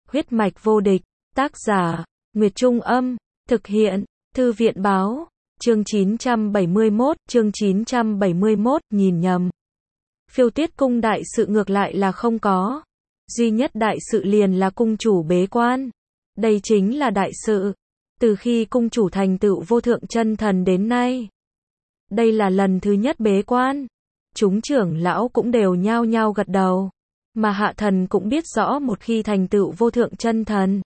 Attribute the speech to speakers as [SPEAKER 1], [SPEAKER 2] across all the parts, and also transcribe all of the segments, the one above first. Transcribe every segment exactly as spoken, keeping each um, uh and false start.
[SPEAKER 1] Huyết mạch vô địch, tác giả, Nguyệt Trung Âm, thực hiện, Thư viện Báo, chương chín trăm bảy mươi mốt, chương chín trăm bảy mươi mốt, nhìn nhầm. Phiêu Tuyết cung đại sự ngược lại là không có. Duy nhất đại sự liền là cung chủ bế quan. Đây chính là đại sự. Từ khi cung chủ thành tựu vô thượng chân thần đến nay. Đây là lần thứ nhất bế quan. Chúng trưởng lão cũng đều nhao nhao gật đầu. Mà hạ thần cũng biết rõ một khi thành tựu vô thượng chân thần.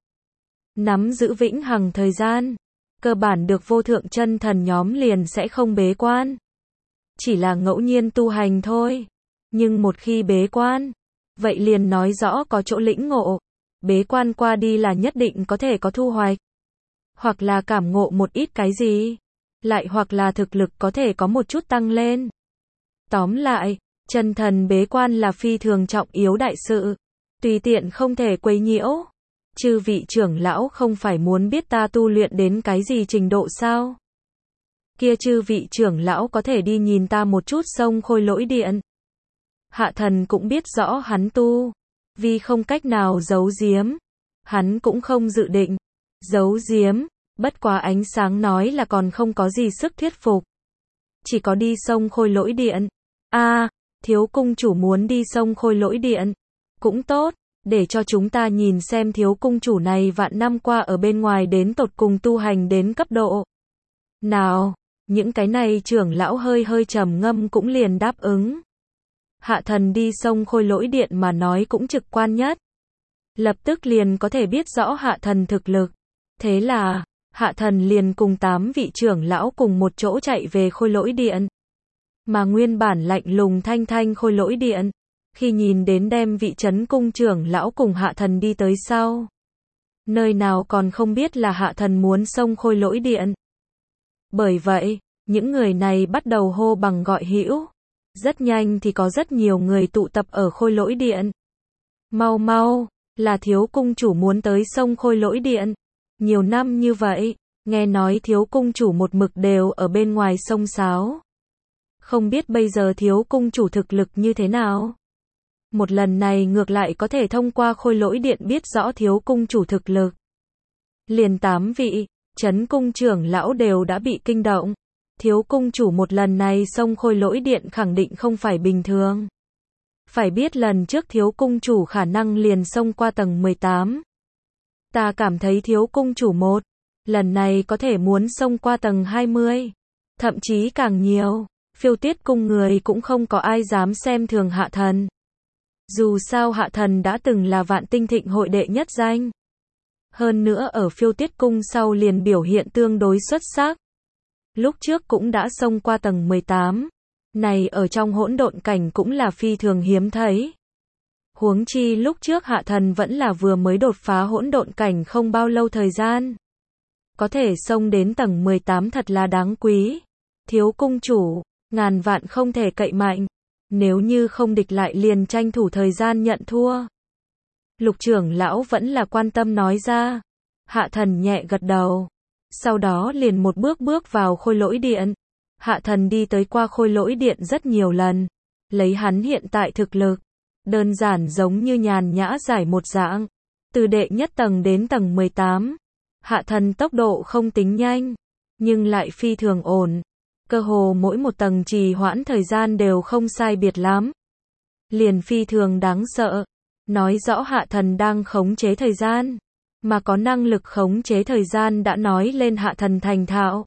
[SPEAKER 1] Nắm giữ vĩnh hằng thời gian. Cơ bản được vô thượng chân thần nhóm liền sẽ không bế quan. Chỉ là ngẫu nhiên tu hành thôi. Nhưng một khi bế quan, vậy liền nói rõ có chỗ lĩnh ngộ. Bế quan qua đi là nhất định có thể có thu hoạch. Hoặc là cảm ngộ một ít cái gì. Lại hoặc là thực lực có thể có một chút tăng lên. Tóm lại, chân thần bế quan là phi thường trọng yếu đại sự. Tùy tiện không thể quấy nhiễu. Chư vị trưởng lão không phải muốn biết ta tu luyện đến cái gì trình độ sao? Kia chư vị trưởng lão có thể đi nhìn ta một chút sông Khôi Lỗi Điện. Hạ thần cũng biết rõ hắn tu. Vì không cách nào giấu giếm. Hắn cũng không dự định giấu giếm. Bất quá ánh sáng nói là còn không có gì sức thuyết phục. Chỉ có đi sông Khôi Lỗi Điện. A, à, thiếu cung chủ muốn đi sông Khôi Lỗi Điện. Cũng tốt, để cho chúng ta nhìn xem thiếu cung chủ này vạn năm qua ở bên ngoài đến tột cùng tu hành đến cấp độ. Nào, những cái này trưởng lão hơi hơi trầm ngâm cũng liền đáp ứng. Hạ thần đi sông Khôi Lỗi Điện mà nói cũng trực quan nhất. Lập tức liền có thể biết rõ hạ thần thực lực. Thế là, hạ thần liền cùng tám vị trưởng lão cùng một chỗ chạy về Khôi Lỗi Điện. Mà nguyên bản lạnh lùng thanh thanh Khôi Lỗi Điện, khi nhìn đến đem vị trấn cung trưởng lão cùng hạ thần đi tới sau. Nơi nào còn không biết là hạ thần muốn xông Khôi Lỗi Điện. Bởi vậy, những người này bắt đầu hô bằng gọi hữu. Rất nhanh thì có rất nhiều người tụ tập ở Khôi Lỗi Điện. Mau mau, là thiếu cung chủ muốn tới sông Khôi Lỗi Điện. Nhiều năm như vậy, nghe nói thiếu cung chủ một mực đều ở bên ngoài sông sáo. Không biết bây giờ thiếu cung chủ thực lực như thế nào? Một lần này ngược lại có thể thông qua Khôi Lỗi Điện biết rõ thiếu cung chủ thực lực. Liền tám vị, trấn cung trưởng lão đều đã bị kinh động. Thiếu cung chủ một lần này xông Khôi Lỗi Điện khẳng định không phải bình thường. Phải biết lần trước thiếu cung chủ khả năng liền xông qua tầng mười tám. Ta cảm thấy thiếu cung chủ một, lần này có thể muốn xông qua tầng hai mươi. Thậm chí càng nhiều, Phiêu Tuyết cung người cũng không có ai dám xem thường hạ thần. Dù sao hạ thần đã từng là Vạn Tinh Thịnh hội đệ nhất danh. Hơn nữa ở Phiêu Tuyết cung sau liền biểu hiện tương đối xuất sắc. Lúc trước cũng đã xông qua tầng mười tám. Này ở trong hỗn độn cảnh cũng là phi thường hiếm thấy. Huống chi lúc trước hạ thần vẫn là vừa mới đột phá hỗn độn cảnh không bao lâu thời gian. Có thể xông đến tầng mười tám thật là đáng quý. Thiếu cung chủ, ngàn vạn không thể cậy mạnh. Nếu như không địch lại liền tranh thủ thời gian nhận thua. Lục trưởng lão vẫn là quan tâm nói ra. Hạ thần nhẹ gật đầu. Sau đó liền một bước bước vào Khôi Lỗi Điện. Hạ thần đi tới qua Khôi Lỗi Điện rất nhiều lần. Lấy hắn hiện tại thực lực. Đơn giản giống như nhàn nhã giải một dạng. Từ đệ nhất tầng đến tầng mười tám. Hạ thần tốc độ không tính nhanh. Nhưng lại phi thường ổn. Cơ hồ mỗi một tầng trì hoãn thời gian đều không sai biệt lắm. Liền phi thường đáng sợ. Nói rõ hạ thần đang khống chế thời gian. Mà có năng lực khống chế thời gian đã nói lên hạ thần thành thạo.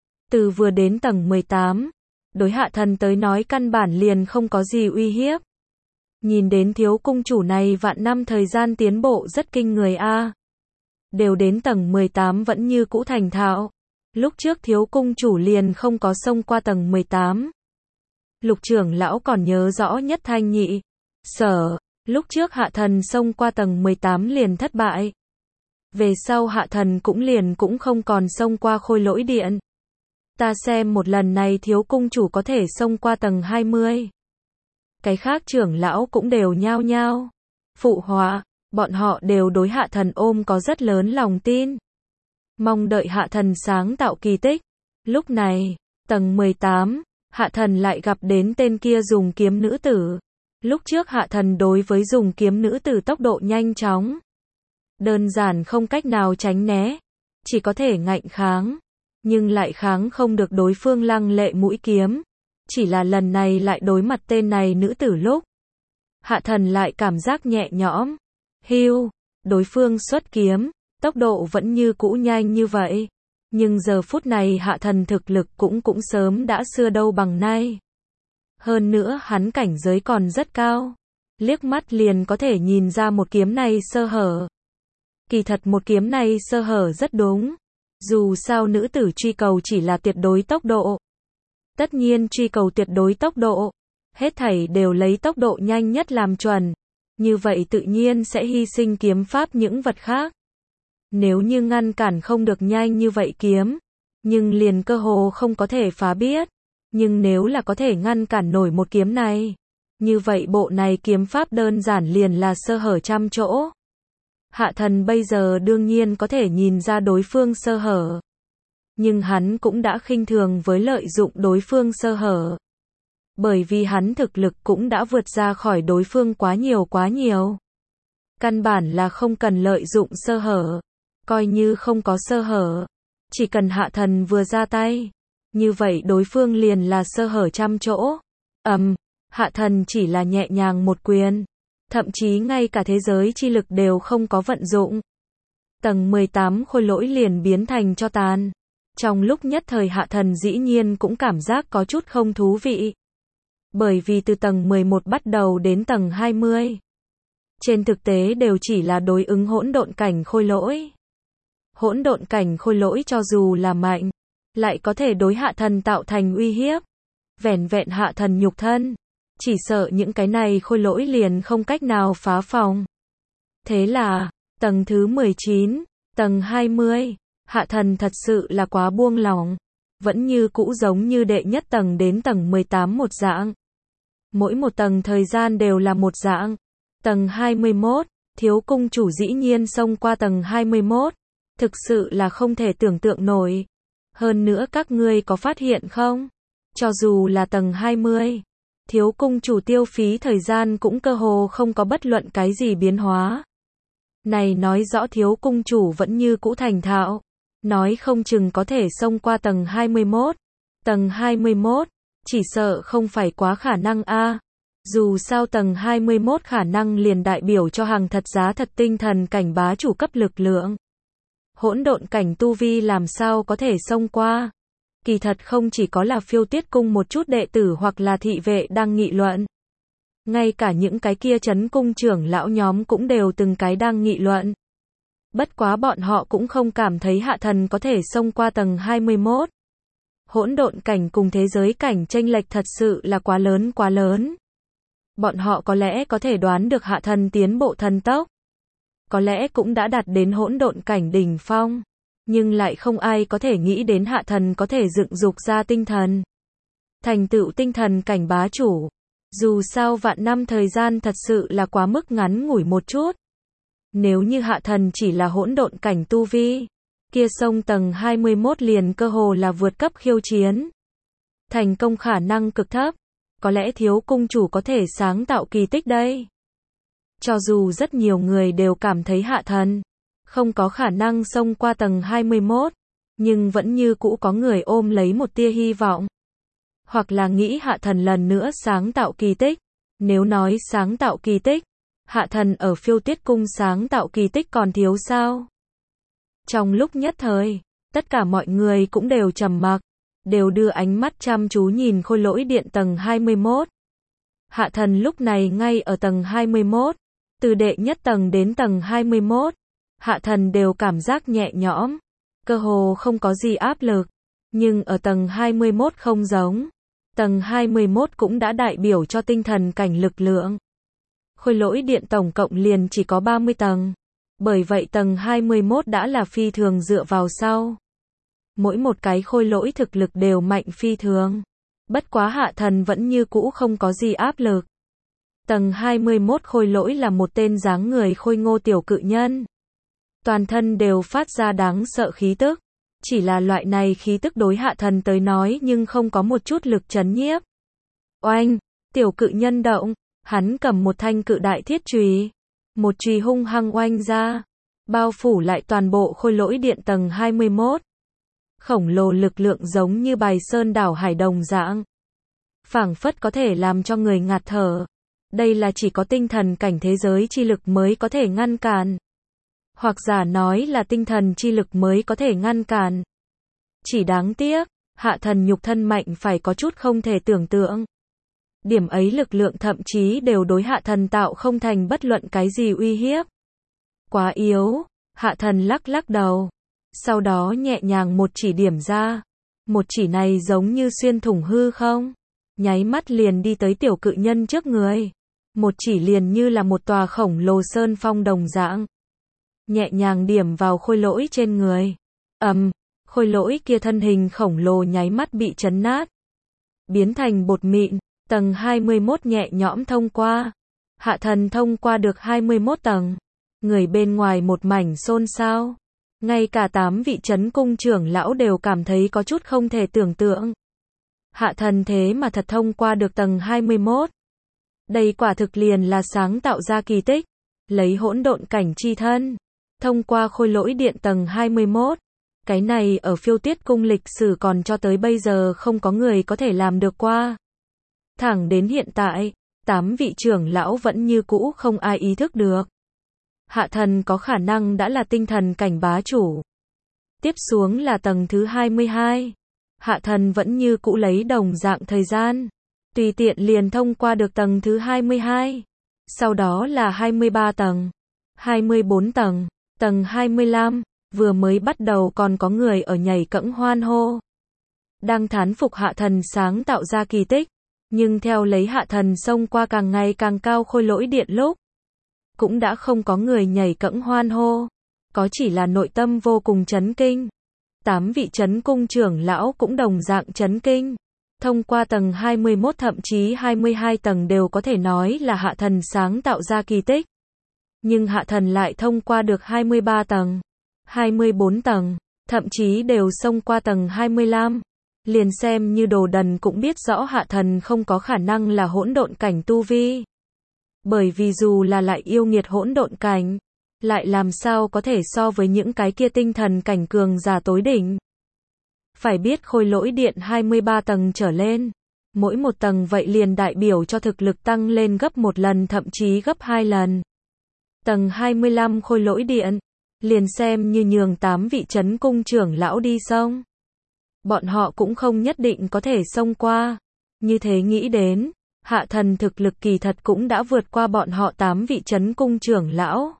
[SPEAKER 1] Từ vừa đến tầng mười tám. Đối hạ thần tới nói căn bản liền không có gì uy hiếp. Nhìn đến thiếu cung chủ này vạn năm thời gian tiến bộ rất kinh người a. Đều đến tầng mười tám vẫn như cũ thành thạo. Lúc trước thiếu cung chủ liền không có xông qua tầng mười tám. Lục trưởng lão còn nhớ rõ nhất thanh nhị. Sở, lúc trước hạ thần xông qua tầng mười tám liền thất bại. Về sau hạ thần cũng liền cũng không còn xông qua Khôi Lỗi Điện. Ta xem một lần này thiếu cung chủ có thể xông qua tầng hai mươi. Cái khác trưởng lão cũng đều nhao nhao. Phụ họa, bọn họ đều đối hạ thần ôm có rất lớn lòng tin. Mong đợi hạ thần sáng tạo kỳ tích. Lúc này, tầng mười tám, hạ thần lại gặp đến tên kia dùng kiếm nữ tử. Lúc trước hạ thần đối với dùng kiếm nữ tử tốc độ nhanh chóng. Đơn giản không cách nào tránh né, chỉ có thể ngạnh kháng, nhưng lại kháng không được đối phương lăng lệ mũi kiếm. Chỉ là lần này lại đối mặt tên này nữ tử lúc. Hạ thần lại cảm giác nhẹ nhõm. Hưu, đối phương xuất kiếm, tốc độ vẫn như cũ nhanh như vậy. Nhưng giờ phút này hạ thần thực lực cũng cũng sớm đã xưa đâu bằng nay. Hơn nữa hắn cảnh giới còn rất cao. Liếc mắt liền có thể nhìn ra một kiếm này sơ hở. Kỳ thật một kiếm này sơ hở rất đúng. Dù sao nữ tử truy cầu chỉ là tuyệt đối tốc độ. Tất nhiên truy cầu tuyệt đối tốc độ. Hết thảy đều lấy tốc độ nhanh nhất làm chuẩn. Như vậy tự nhiên sẽ hy sinh kiếm pháp những vật khác. Nếu như ngăn cản không được nhanh như vậy kiếm, nhưng liền cơ hồ không có thể phá biết. Nhưng nếu là có thể ngăn cản nổi một kiếm này, như vậy bộ này kiếm pháp đơn giản liền là sơ hở trăm chỗ. Hạ thần bây giờ đương nhiên có thể nhìn ra đối phương sơ hở. Nhưng hắn cũng đã khinh thường với lợi dụng đối phương sơ hở. Bởi vì hắn thực lực cũng đã vượt ra khỏi đối phương quá nhiều quá nhiều. Căn bản là không cần lợi dụng sơ hở. Coi như không có sơ hở. Chỉ cần hạ thần vừa ra tay. Như vậy đối phương liền là sơ hở trăm chỗ. Ầm, um, hạ thần chỉ là nhẹ nhàng một quyền. Thậm chí ngay cả thế giới chi lực đều không có vận dụng. Tầng mười tám khôi lỗi liền biến thành tro tàn. Trong lúc nhất thời hạ thần dĩ nhiên cũng cảm giác có chút không thú vị. Bởi vì từ tầng mười một bắt đầu đến tầng hai mươi. Trên thực tế đều chỉ là đối ứng hỗn độn cảnh khôi lỗi. Hỗn độn cảnh khôi lỗi cho dù là mạnh, lại có thể đối hạ thần tạo thành uy hiếp. Vẻn vẹn hạ thần nhục thân. Chỉ sợ những cái này khôi lỗi liền không cách nào phá phòng. Thế là, tầng thứ mười chín, tầng hai mươi, hạ thần thật sự là quá buông lỏng. Vẫn như cũ giống như đệ nhất tầng đến tầng mười tám một dạng. Mỗi một tầng thời gian đều là một dạng. Tầng hai mươi mốt, thiếu cung chủ dĩ nhiên xông qua tầng hai mươi mốt. Thực sự là không thể tưởng tượng nổi. Hơn nữa các ngươi có phát hiện không? Cho dù là tầng hai mươi, thiếu cung chủ tiêu phí thời gian cũng cơ hồ không có bất luận cái gì biến hóa. Này nói rõ thiếu cung chủ vẫn như cũ thành thạo. Nói không chừng có thể xông qua tầng hai mươi mốt. Tầng hai mươi mốt, chỉ sợ không phải quá khả năng a. Dù sao tầng hai mươi mốt khả năng liền đại biểu cho hàng thật giá thật tinh thần cảnh bá chủ cấp lực lượng. Hỗn độn cảnh tu vi làm sao có thể xông qua. Kỳ thật không chỉ có là Phiêu Tuyết cung một chút đệ tử hoặc là thị vệ đang nghị luận. Ngay cả những cái kia trấn cung trưởng lão nhóm cũng đều từng cái đang nghị luận. Bất quá bọn họ cũng không cảm thấy hạ thần có thể xông qua tầng hai mươi mốt. Hỗn độn cảnh cùng thế giới cảnh chênh lệch thật sự là quá lớn quá lớn. Bọn họ có lẽ có thể đoán được hạ thần tiến bộ thần tốc. Có lẽ cũng đã đạt đến hỗn độn cảnh đỉnh phong. Nhưng lại không ai có thể nghĩ đến hạ thần có thể dựng dục ra tinh thần. Thành tựu tinh thần cảnh bá chủ. Dù sao vạn năm thời gian thật sự là quá mức ngắn ngủi một chút. Nếu như hạ thần chỉ là hỗn độn cảnh tu vi, kia sông tầng hai mươi mốt liền cơ hồ là vượt cấp khiêu chiến. Thành công khả năng cực thấp. Có lẽ thiếu cung chủ có thể sáng tạo kỳ tích đây. Cho dù rất nhiều người đều cảm thấy hạ thần không có khả năng xông qua tầng hai mươi mốt, nhưng vẫn như cũ có người ôm lấy một tia hy vọng. Hoặc là nghĩ hạ thần lần nữa sáng tạo kỳ tích. Nếu nói sáng tạo kỳ tích, hạ thần ở Phiêu Tuyết cung sáng tạo kỳ tích còn thiếu sao? Trong lúc nhất thời, tất cả mọi người cũng đều trầm mặc, đều đưa ánh mắt chăm chú nhìn khôi lỗi điện tầng hai mươi mốt. Hạ thần lúc này ngay ở tầng hai mươi mốt, từ đệ nhất tầng đến tầng hai mươi mốt, hạ thần đều cảm giác nhẹ nhõm, cơ hồ không có gì áp lực. Nhưng ở tầng hai mươi mốt không giống. Tầng hai mươi mốt cũng đã đại biểu cho tinh thần cảnh lực lượng. Khôi lỗi điện tổng cộng liền chỉ có ba mươi tầng. Bởi vậy tầng hai mươi mốt đã là phi thường dựa vào sau. Mỗi một cái khôi lỗi thực lực đều mạnh phi thường. Bất quá hạ thần vẫn như cũ không có gì áp lực. Tầng hai mươi mốt khôi lỗi là một tên dáng người khôi ngô tiểu cự nhân. Toàn thân đều phát ra đáng sợ khí tức. Chỉ là loại này khí tức đối hạ thần tới nói nhưng không có một chút lực chấn nhiếp. Oanh, tiểu cự nhân động, hắn cầm một thanh cự đại thiết chùy. Một chùy hung hăng oanh ra. bao phủ lại toàn bộ khôi lỗi điện tầng hai mươi mốt. Khổng lồ lực lượng giống như bài sơn đảo hải đồng dạng. Phảng phất có thể làm cho người ngạt thở. Đây là chỉ có tinh thần cảnh thế giới chi lực mới có thể ngăn cản. Hoặc giả nói là tinh thần chi lực mới có thể ngăn cản. Chỉ đáng tiếc, hạ thần nhục thân mạnh phải có chút không thể tưởng tượng. Điểm ấy lực lượng thậm chí đều đối hạ thần tạo không thành bất luận cái gì uy hiếp. Quá yếu, hạ thần lắc lắc đầu. Sau đó nhẹ nhàng một chỉ điểm ra. Một chỉ này giống như xuyên thủng hư không. Nháy mắt liền đi tới tiểu cự nhân trước người. Một chỉ liền như là một tòa khổng lồ sơn phong đồng dạng. Nhẹ nhàng điểm vào khôi lỗi trên người. Ầm, um, khôi lỗi kia thân hình khổng lồ nháy mắt bị chấn nát. Biến thành bột mịn, tầng hai mươi mốt nhẹ nhõm thông qua. Hạ thần thông qua được hai mươi mốt tầng. Người bên ngoài một mảnh xôn xao. Ngay cả tám vị chấn cung trưởng lão đều cảm thấy có chút không thể tưởng tượng. Hạ thần thế mà thật thông qua được tầng hai mươi mốt. Đây quả thực liền là sáng tạo ra kỳ tích. Lấy hỗn độn cảnh chi thân. Thông qua khôi lỗi điện tầng hai mươi mốt. Cái này ở phiêu tuyết cung lịch sử còn cho tới bây giờ không có người có thể làm được qua. Thẳng đến hiện tại, tám vị trưởng lão vẫn như cũ không ai ý thức được. Hạ thần có khả năng đã là tinh thần cảnh bá chủ. Tiếp xuống là tầng thứ hai mươi hai. Hạ thần vẫn như cũ lấy đồng dạng thời gian. Tùy tiện liền thông qua được tầng thứ hai mươi hai. Sau đó là hai mươi ba tầng. hai mươi bốn tầng. Tầng hai mươi lăm. Vừa mới bắt đầu còn có người ở nhảy cẫng hoan hô. Đang thán phục hạ thần sáng tạo ra kỳ tích. Nhưng theo lấy hạ thần xông qua càng ngày càng cao khôi lỗi điện lúc. Cũng đã không có người nhảy cẫng hoan hô. Có chỉ là nội tâm vô cùng chấn kinh. Tám vị chấn cung trưởng lão cũng đồng dạng chấn kinh. Thông qua tầng hai mươi mốt thậm chí hai mươi hai tầng đều có thể nói là hạ thần sáng tạo ra kỳ tích. Nhưng hạ thần lại thông qua được hai mươi ba tầng, hai mươi bốn tầng, thậm chí đều xông qua tầng hai mươi lăm. Liền xem như đồ đần cũng biết rõ hạ thần không có khả năng là hỗn độn cảnh tu vi. Bởi vì dù là lại yêu nghiệt hỗn độn cảnh, lại làm sao có thể so với những cái kia tinh thần cảnh cường giả tối đỉnh. Phải biết khôi lỗi điện hai mươi ba tầng trở lên. Mỗi một tầng vậy liền đại biểu cho thực lực tăng lên gấp một lần thậm chí gấp hai lần. Tầng hai mươi lăm khôi lỗi điện. Liền xem như nhường tám vị chấn cung trưởng lão đi xông. Bọn họ cũng không nhất định có thể xông qua. Như thế nghĩ đến, hạ thần thực lực kỳ thật cũng đã vượt qua bọn họ tám vị chấn cung trưởng lão.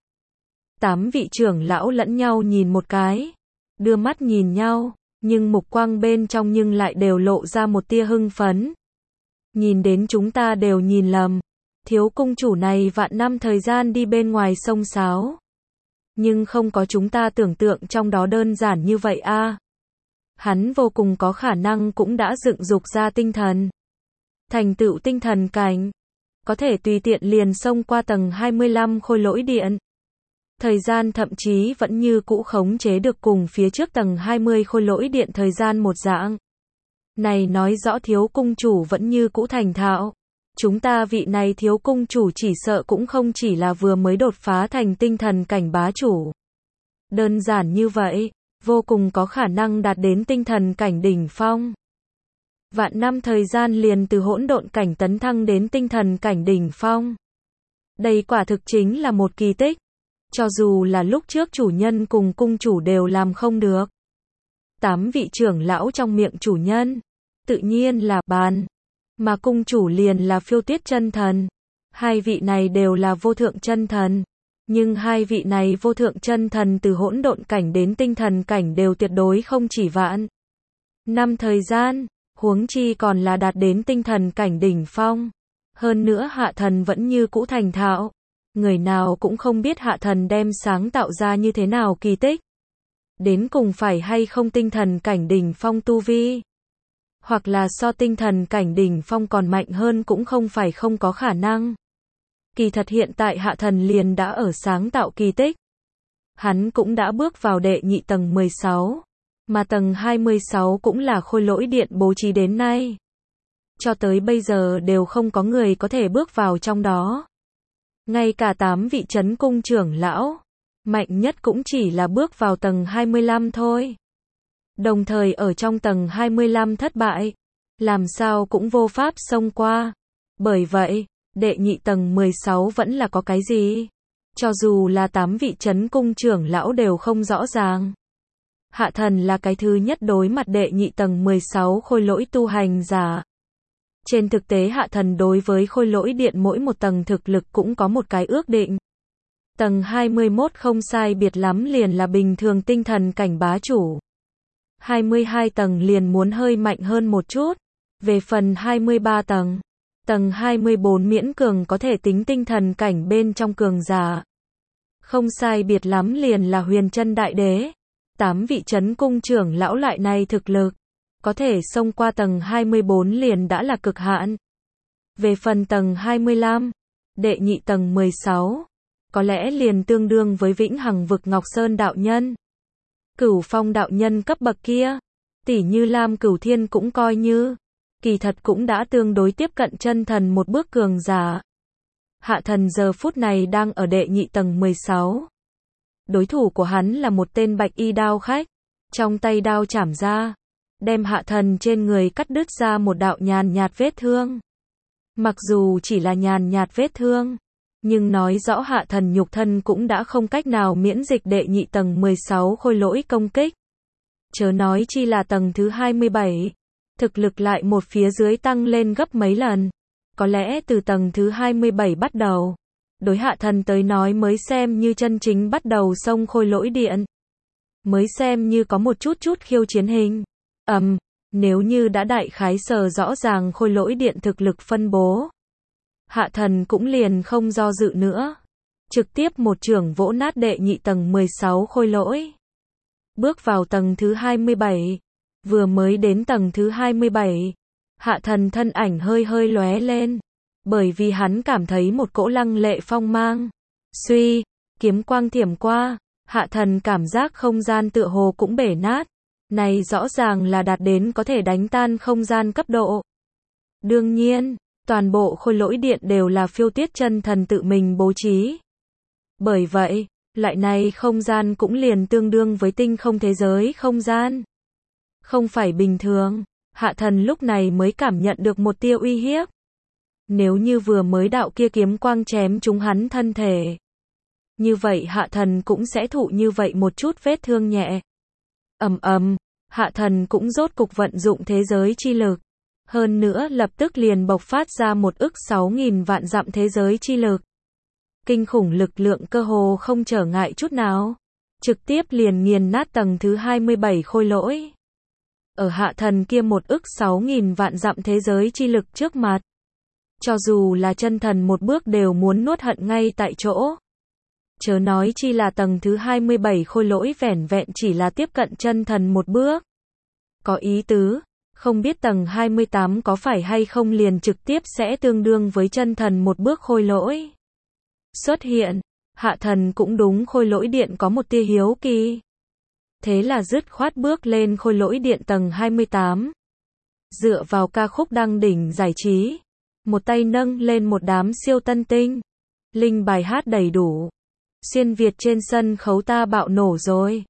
[SPEAKER 1] Tám vị trưởng lão lẫn nhau nhìn một cái. Đưa mắt nhìn nhau. Nhưng mục quang bên trong nhưng lại đều lộ ra một tia hưng phấn. Nhìn đến chúng ta đều nhìn lầm. Thiếu cung chủ này vạn năm thời gian đi bên ngoài sông sáo. Nhưng không có chúng ta tưởng tượng trong đó đơn giản như vậy a. À. Hắn vô cùng có khả năng cũng đã dựng dục ra tinh thần. Thành tựu tinh thần cảnh. Có thể tùy tiện liền xông qua tầng hai mươi lăm khôi lỗi điện. Thời gian thậm chí vẫn như cũ khống chế được cùng phía trước tầng hai mươi khôi lỗi điện thời gian một dạng. Này nói rõ thiếu cung chủ vẫn như cũ thành thạo. Chúng ta vị này thiếu cung chủ chỉ sợ cũng không chỉ là vừa mới đột phá thành tinh thần cảnh bá chủ. Đơn giản như vậy, vô cùng có khả năng đạt đến tinh thần cảnh đỉnh phong. Vạn năm thời gian liền từ hỗn độn cảnh tấn thăng đến tinh thần cảnh đỉnh phong. Đây quả thực chính là một kỳ tích. Cho dù là lúc trước chủ nhân cùng cung chủ đều làm không được. Tám vị trưởng lão trong miệng chủ nhân, tự nhiên là bàn, mà cung chủ liền là phiêu tuyết chân thần. Hai vị này đều là vô thượng chân thần, nhưng hai vị này vô thượng chân thần từ hỗn độn cảnh đến tinh thần cảnh đều tuyệt đối không chỉ vạn năm thời gian, huống chi còn là đạt đến tinh thần cảnh đỉnh phong. Hơn nữa hạ thần vẫn như cũ thành thạo. Người nào cũng không biết hạ thần đem sáng tạo ra như thế nào kỳ tích. Đến cùng phải hay không tinh thần cảnh đỉnh phong tu vi. Hoặc là so tinh thần cảnh đỉnh phong còn mạnh hơn cũng không phải không có khả năng. Kỳ thật hiện tại hạ thần liền đã ở sáng tạo kỳ tích. Hắn cũng đã bước vào đệ nhị tầng mười sáu. Mà tầng hai mươi sáu cũng là khôi lỗi điện bố trí đến nay. Cho tới bây giờ đều không có người có thể bước vào trong đó. Ngay cả tám vị chấn cung trưởng lão, mạnh nhất cũng chỉ là bước vào tầng hai mươi lăm thôi. Đồng thời ở trong tầng hai mươi lăm thất bại, làm sao cũng vô pháp xông qua. Bởi vậy, đệ nhị tầng mười sáu vẫn là có cái gì? Cho dù là tám vị trấn cung trưởng lão đều không rõ ràng. Hạ thần là cái thứ nhất đối mặt đệ nhị tầng mười sáu khôi lỗi tu hành giả. Trên thực tế hạ thần đối với khôi lỗi điện mỗi một tầng thực lực cũng có một cái ước định. Tầng hai mươi mốt không sai biệt lắm liền là bình thường tinh thần cảnh bá chủ. hai mươi hai tầng liền muốn hơi mạnh hơn một chút. Về phần hai mươi ba tầng, tầng hai mươi bốn miễn cường có thể tính tinh thần cảnh bên trong cường giả. Không sai biệt lắm liền là huyền chân đại đế. Tám vị trấn cung trưởng lão lại này thực lực, có thể xông qua tầng hai mươi bốn liền đã là cực hạn. Về phần tầng hai mươi lăm, đệ nhị tầng mười sáu, có lẽ liền tương đương với vĩnh hằng vực Ngọc Sơn đạo nhân. Cửu Phong đạo nhân cấp bậc kia, tỷ như Lam Cửu Thiên cũng coi như, kỳ thật cũng đã tương đối tiếp cận chân thần một bước cường giả. Hạ thần giờ phút này đang ở đệ nhị tầng mười sáu. Đối thủ của hắn là một tên bạch y đao khách, trong tay đao chảm ra, đem hạ thần trên người cắt đứt ra một đạo nhàn nhạt vết thương. Mặc dù chỉ là nhàn nhạt vết thương, nhưng nói rõ hạ thần nhục thân cũng đã không cách nào miễn dịch đệ nhị tầng mười sáu khôi lỗi công kích. Chớ nói chi là tầng thứ hai mươi bảy, thực lực lại một phía dưới tăng lên gấp mấy lần. Có lẽ từ tầng thứ hai mươi bảy bắt đầu, đối hạ thần tới nói mới xem như chân chính bắt đầu xông khôi lỗi điện. Mới xem như có một chút chút khiêu chiến hình. Ầm, um, nếu như đã đại khái sờ rõ ràng khôi lỗi điện thực lực phân bố, hạ thần cũng liền không do dự nữa. Trực tiếp một chưởng vỗ nát đệ nhị tầng mười sáu khôi lỗi. Bước vào tầng thứ hai mươi bảy. Vừa mới đến tầng thứ hai mươi bảy, hạ thần thân ảnh hơi hơi lóe lên. Bởi vì hắn cảm thấy một cỗ lăng lệ phong mang. Suy, kiếm quang thiểm qua, hạ thần cảm giác không gian tựa hồ cũng bể nát. Này rõ ràng là đạt đến có thể đánh tan không gian cấp độ. Đương nhiên, toàn bộ khôi lỗi điện đều là phiêu tiết chân thần tự mình bố trí. Bởi vậy, loại này không gian cũng liền tương đương với tinh không thế giới không gian. Không phải bình thường, hạ thần lúc này mới cảm nhận được một tia uy hiếp. Nếu như vừa mới đạo kia kiếm quang chém trúng hắn thân thể, như vậy hạ thần cũng sẽ thụ như vậy một chút vết thương nhẹ. Ầm ầm, hạ thần cũng rốt cục vận dụng thế giới chi lực. Hơn nữa lập tức liền bộc phát ra một ức sáu nghìn vạn dặm thế giới chi lực. Kinh khủng lực lượng cơ hồ không trở ngại chút nào. Trực tiếp liền nghiền nát tầng thứ hai mươi bảy khôi lỗi. Ở hạ thần kia một ức sáu nghìn vạn dặm thế giới chi lực trước mặt. Cho dù là chân thần một bước đều muốn nuốt hận ngay tại chỗ. Chớ nói chi là tầng thứ hai mươi bảy khôi lỗi vẻn vẹn chỉ là tiếp cận chân thần một bước. Có ý tứ, không biết tầng hai mươi tám có phải hay không liền trực tiếp sẽ tương đương với chân thần một bước khôi lỗi. Xuất hiện, hạ thần cũng đúng khôi lỗi điện có một tia hiếu kỳ. Thế là dứt khoát bước lên khôi lỗi điện tầng hai mươi tám. Dựa vào ca khúc đăng đỉnh giải trí. Một tay nâng lên một đám siêu tân tinh. Linh bài hát đầy đủ. Xuyên Việt trên sân khấu ta bạo nổ rồi.